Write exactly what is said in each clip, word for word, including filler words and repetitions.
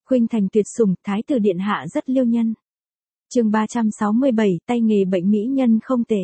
Khuynh thành tuyệt sủng, thái tử điện hạ rất liêu nhân. Chương ba trăm sáu mươi bảy, tay nghề bệnh mỹ nhân không tệ.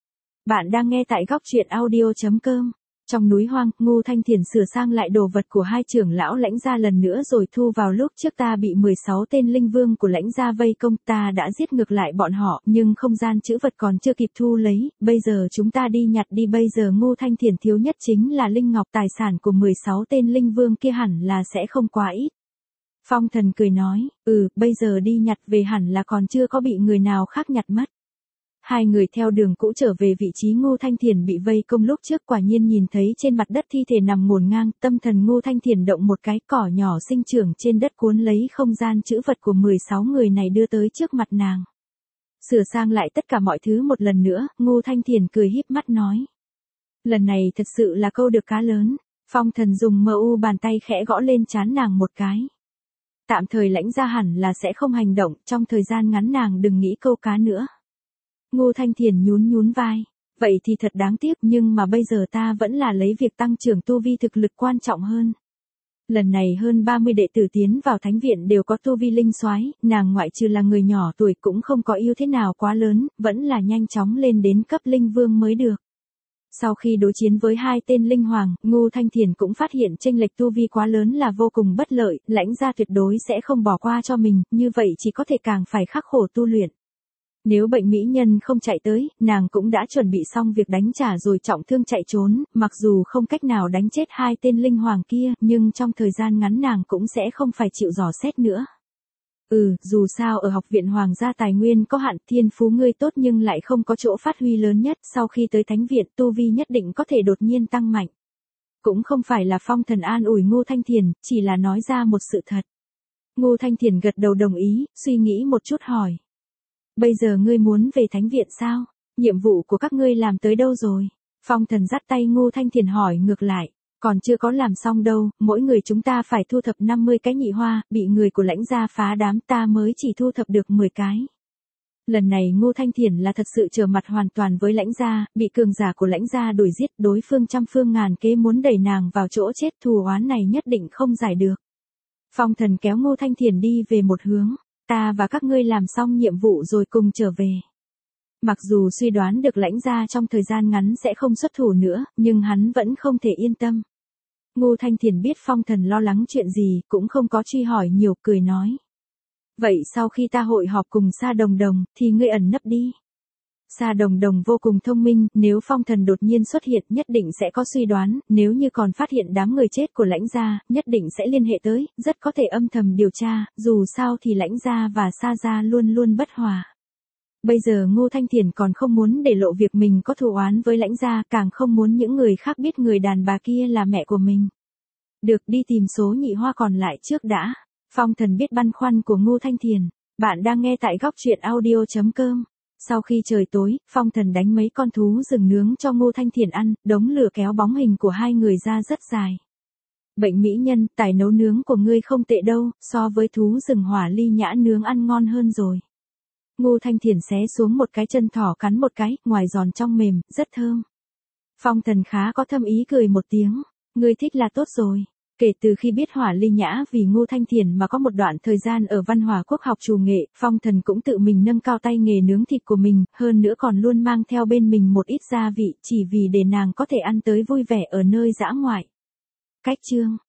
Bạn đang nghe tại góc truyện audio chấm com. Trong núi hoang, Ngô Thanh Thiền sửa sang lại đồ vật của hai trưởng lão Lãnh gia lần nữa rồi thu vào. Lúc trước ta bị mười sáu tên linh vương của Lãnh gia vây công, ta đã giết ngược lại bọn họ, nhưng không gian trữ vật còn chưa kịp thu lấy, bây giờ chúng ta đi nhặt đi. Bây giờ Ngô Thanh Thiền thiếu nhất chính là linh ngọc, tài sản của mười sáu tên linh vương kia hẳn là sẽ không quá ít. Phong Thần cười nói, ừ, bây giờ đi nhặt về hẳn là còn chưa có bị người nào khác nhặt mất. Hai người theo đường cũ trở về vị trí Ngô Thanh Thiền bị vây công lúc trước, quả nhiên nhìn thấy trên mặt đất thi thể nằm ngổn ngang, tâm thần Ngô Thanh Thiền động một cái, cỏ nhỏ sinh trưởng trên đất cuốn lấy không gian trữ vật của mười sáu người này đưa tới trước mặt nàng. Sửa sang lại tất cả mọi thứ một lần nữa, Ngô Thanh Thiền cười híp mắt nói. Lần này thật sự là câu được cá lớn. Phong Thần dùng mờ u bàn tay khẽ gõ lên trán nàng một cái. Tạm thời Lãnh gia hẳn là sẽ không hành động, trong thời gian ngắn nàng đừng nghĩ câu cá nữa. Ngô Thanh Thiền nhún nhún vai. Vậy thì thật đáng tiếc, nhưng mà bây giờ ta vẫn là lấy việc tăng trưởng tu vi thực lực quan trọng hơn. Lần này hơn ba mươi đệ tử tiến vào thánh viện đều có tu vi linh soái, nàng ngoại trừ là người nhỏ tuổi cũng không có ưu thế nào quá lớn, vẫn là nhanh chóng lên đến cấp linh vương mới được. Sau khi đối chiến với hai tên linh hoàng, Ngô Thanh Thiền cũng phát hiện chênh lệch tu vi quá lớn là vô cùng bất lợi, Lãnh gia tuyệt đối sẽ không bỏ qua cho mình, như vậy chỉ có thể càng phải khắc khổ tu luyện. Nếu bệnh mỹ nhân không chạy tới, nàng cũng đã chuẩn bị xong việc đánh trả rồi trọng thương chạy trốn, mặc dù không cách nào đánh chết hai tên linh hoàng kia, nhưng trong thời gian ngắn nàng cũng sẽ không phải chịu dò xét nữa. Ừ, dù sao ở học viện hoàng gia tài nguyên có hạn, thiên phú ngươi tốt nhưng lại không có chỗ phát huy lớn nhất, sau khi tới thánh viện tu vi nhất định có thể đột nhiên tăng mạnh. Cũng không phải là Phong Thần an ủi Ngô Thanh Thiền, chỉ là nói ra một sự thật. Ngô Thanh Thiền gật đầu đồng ý, suy nghĩ một chút hỏi. Bây giờ ngươi muốn về thánh viện sao? Nhiệm vụ của các ngươi làm tới đâu rồi? Phong Thần dắt tay Ngô Thanh Thiền hỏi ngược lại. Còn chưa có làm xong đâu, mỗi người chúng ta phải thu thập năm mươi cái nhị hoa, bị người của Lãnh gia phá đám, ta mới chỉ thu thập được mười cái. Lần này Ngô Thanh Thiền là thật sự trở mặt hoàn toàn với Lãnh gia, bị cường giả của Lãnh gia đuổi giết, đối phương trăm phương ngàn kế muốn đẩy nàng vào chỗ chết, thù oán này nhất định không giải được. Phong Thần kéo Ngô Thanh Thiền đi về một hướng, ta và các ngươi làm xong nhiệm vụ rồi cùng trở về. Mặc dù suy đoán được Lãnh gia trong thời gian ngắn sẽ không xuất thủ nữa, nhưng hắn vẫn không thể yên tâm. Ngô Thanh Thiền biết Phong Thần lo lắng chuyện gì, cũng không có truy hỏi nhiều, cười nói. Vậy sau khi ta hội họp cùng Sa Đồng Đồng, thì ngươi ẩn nấp đi. Sa Đồng Đồng vô cùng thông minh, nếu Phong Thần đột nhiên xuất hiện nhất định sẽ có suy đoán, nếu như còn phát hiện đám người chết của Lãnh gia, nhất định sẽ liên hệ tới, rất có thể âm thầm điều tra, dù sao thì Lãnh gia và Sa gia luôn luôn bất hòa. Bây giờ Ngô Thanh Thiền còn không muốn để lộ việc mình có thù oán với Lãnh gia, càng không muốn những người khác biết người đàn bà kia là mẹ của mình. Được, đi tìm số nhị hoa còn lại trước đã. Phong Thần biết băn khoăn của Ngô Thanh Thiền. Bạn đang nghe tại góc truyện audio chấm com. Sau khi trời tối, Phong Thần đánh mấy con thú rừng nướng cho Ngô Thanh Thiền ăn, đống lửa kéo bóng hình của hai người ra rất dài. Bệnh mỹ nhân, tài nấu nướng của ngươi không tệ đâu, so với thú rừng hỏa ly nhã nướng ăn ngon hơn rồi. Ngô Thanh Thiền xé xuống một cái chân thỏ cắn một cái, ngoài giòn trong mềm, rất thơm. Phong Thần khá có thâm ý cười một tiếng, ngươi thích là tốt rồi. Kể từ khi biết Hỏa Ly Nhã vì Ngô Thanh Thiền mà có một đoạn thời gian ở Văn Hòa Quốc học chủ nghệ, Phong Thần cũng tự mình nâng cao tay nghề nướng thịt của mình, hơn nữa còn luôn mang theo bên mình một ít gia vị, chỉ vì để nàng có thể ăn tới vui vẻ ở nơi dã ngoại. Cách chương